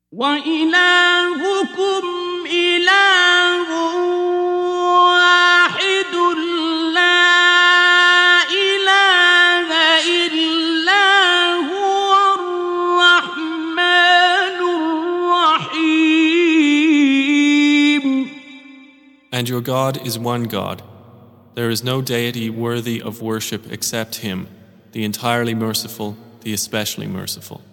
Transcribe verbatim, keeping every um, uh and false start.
وإلهكم إله واحد لا إله إلا هو الرحمن الرحيم. And your God is one God. There is no deity worthy of worship except Him, the entirely merciful, the especially merciful.